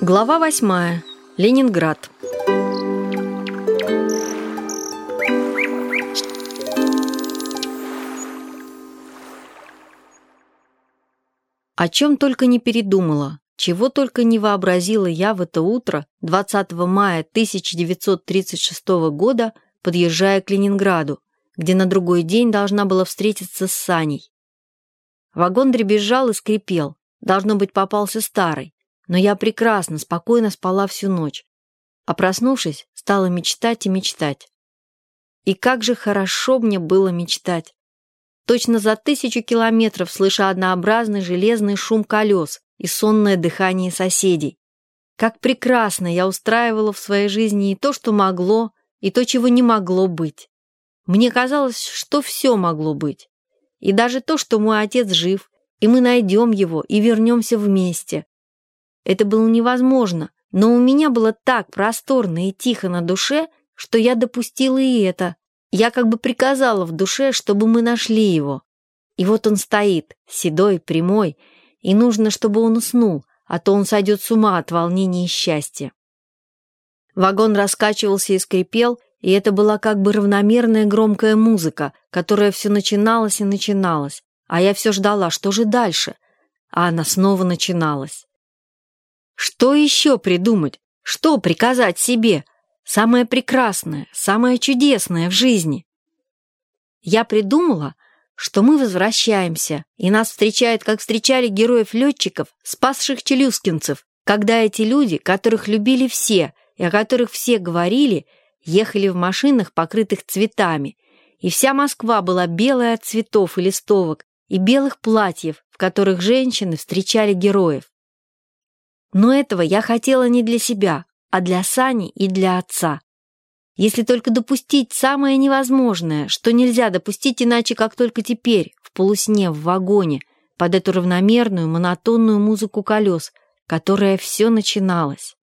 Глава 8. Ленинград. О чем только не передумала, чего только не вообразила я в это утро 20 мая 1936 года, подъезжая к Ленинграду, где на другой день должна была встретиться с Саней. Вагон дребезжал и скрипел, должно быть, попался старый, но я прекрасно, спокойно спала всю ночь, а проснувшись, стала мечтать и мечтать. И как же хорошо мне было мечтать! Точно за 1000 километров слыша однообразный железный шум колес и сонное дыхание соседей. Как прекрасно я устраивала в своей жизни и то, что могло, и то, чего не могло быть. Мне казалось, что все могло быть. И даже то, что мой отец жив, и мы найдем его, и вернемся вместе. Это было невозможно, но у меня было так просторно и тихо на душе, что я допустила и это. Я как бы приказала в душе, чтобы мы нашли его. И вот он стоит, седой, прямой, и нужно, чтобы он уснул, а то он сойдет с ума от волнения и счастья. Вагон раскачивался и скрипел, и это была как бы равномерная громкая музыка, которая все начиналась и начиналась, а я все ждала, что же дальше, а она снова начиналась. Что еще придумать? Что приказать себе? Самое прекрасное, самое чудесное в жизни. Я придумала, что мы возвращаемся, и нас встречают, как встречали героев-летчиков, спасших челюскинцев, когда эти люди, которых любили все и о которых все говорили, ехали в машинах, покрытых цветами, и вся Москва была белая от цветов и листовок, и белых платьев, в которых женщины встречали героев. Но этого я хотела не для себя, а для Сани и для отца. Если только допустить самое невозможное, что нельзя допустить иначе, как только теперь, в полусне, в вагоне, под эту равномерную, монотонную музыку колес, которая все начиналась.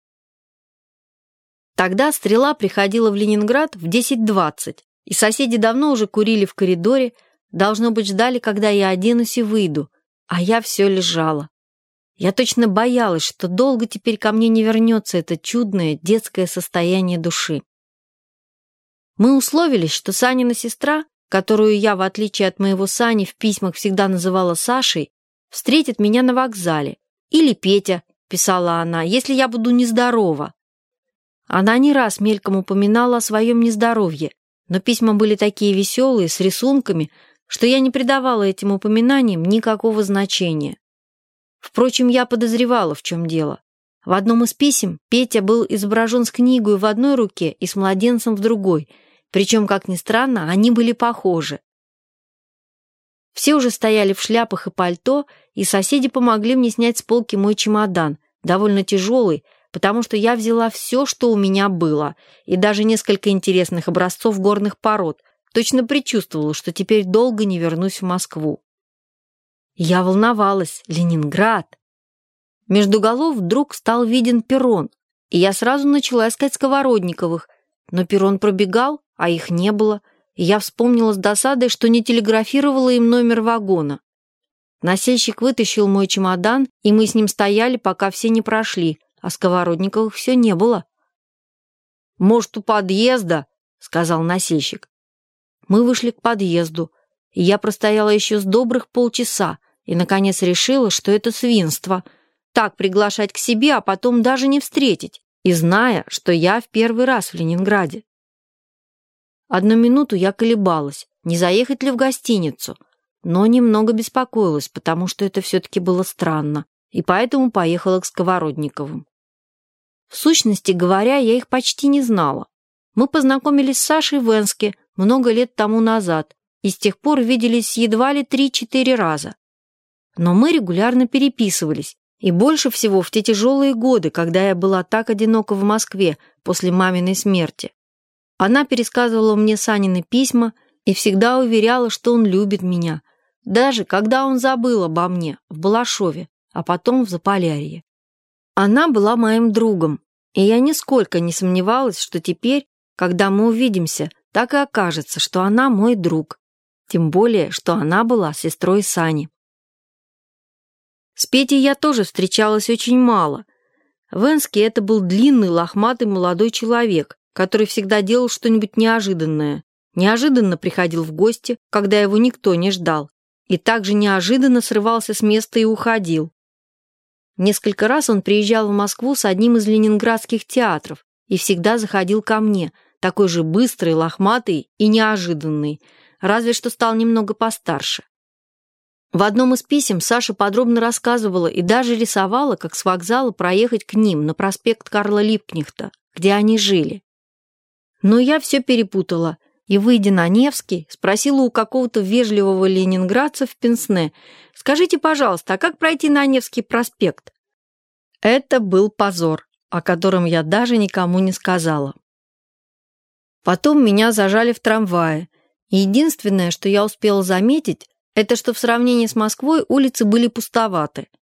Тогда «Стрела» приходила в Ленинград в 10:20, и соседи давно уже курили в коридоре, должно быть, ждали, когда я оденусь и выйду, а я все лежала. Я точно боялась, что долго теперь ко мне не вернется это чудное детское состояние души. Мы условились, что Санина сестра, которую я, в отличие от моего Сани, в письмах всегда называла Сашей, встретит меня на вокзале. Или Петя, писала она, если я буду нездорова. Она не раз мельком упоминала о своем нездоровье, но письма были такие веселые, с рисунками, что я не придавала этим упоминаниям никакого значения. Впрочем, я подозревала, в чем дело. В одном из писем Петя был изображен с книгой в одной руке и с младенцем в другой, причем, как ни странно, они были похожи. Все уже стояли в шляпах и пальто, и соседи помогли мне снять с полки мой чемодан, довольно тяжелый, потому что я взяла все, что у меня было, и даже несколько интересных образцов горных пород, точно предчувствовала, что теперь долго не вернусь в Москву. Я волновалась. Ленинград. Между голов вдруг стал виден перрон, и я сразу начала искать Сковородниковых, но перрон пробегал, а их не было, и я вспомнила с досадой, что не телеграфировала им номер вагона. Носильщик вытащил мой чемодан, и мы с ним стояли, пока все не прошли, а Сковородниковых все не было. «Может, у подъезда?» — сказал носильщик. Мы вышли к подъезду, и я простояла еще с добрых полчаса, и, наконец, решила, что это свинство. Так приглашать к себе, а потом даже не встретить, и зная, что я в первый раз в Ленинграде. Одну минуту я колебалась, не заехать ли в гостиницу, но немного беспокоилась, потому что это все-таки было странно, и поэтому поехала к Сковородниковым. В сущности говоря, я их почти не знала. Мы познакомились с Сашей в Энске много лет тому назад, и с тех пор виделись едва ли 3-4 раза. Но мы регулярно переписывались, и больше всего в те тяжелые годы, когда я была так одинока в Москве после маминой смерти. Она пересказывала мне Санины письма и всегда уверяла, что он любит меня, даже когда он забыл обо мне в Балашове, а потом в Заполярье. Она была моим другом, и я нисколько не сомневалась, что теперь, когда мы увидимся, так и окажется, что она мой друг, тем более, что она была сестрой Сани. С Петей я тоже встречалась очень мало. В Энске это был длинный, лохматый молодой человек, который всегда делал что-нибудь неожиданное. Неожиданно приходил в гости, когда его никто не ждал, и также неожиданно срывался с места и уходил. Несколько раз он приезжал в Москву с одним из ленинградских театров и всегда заходил ко мне, такой же быстрый, лохматый и неожиданный, разве что стал немного постарше. В одном из писем Саша подробно рассказывала и даже рисовала, как с вокзала проехать к ним на проспект Карла Липкнехта, где они жили. Но я все перепутала и, выйдя на Невский, спросила у какого-то вежливого ленинградца в пенсне: «Скажите, пожалуйста, а как пройти на Невский проспект?» Это был позор, о котором я даже никому не сказала. Потом меня зажали в трамвае, и единственное, что я успела заметить, это что в сравнении с Москвой улицы были пустоваты.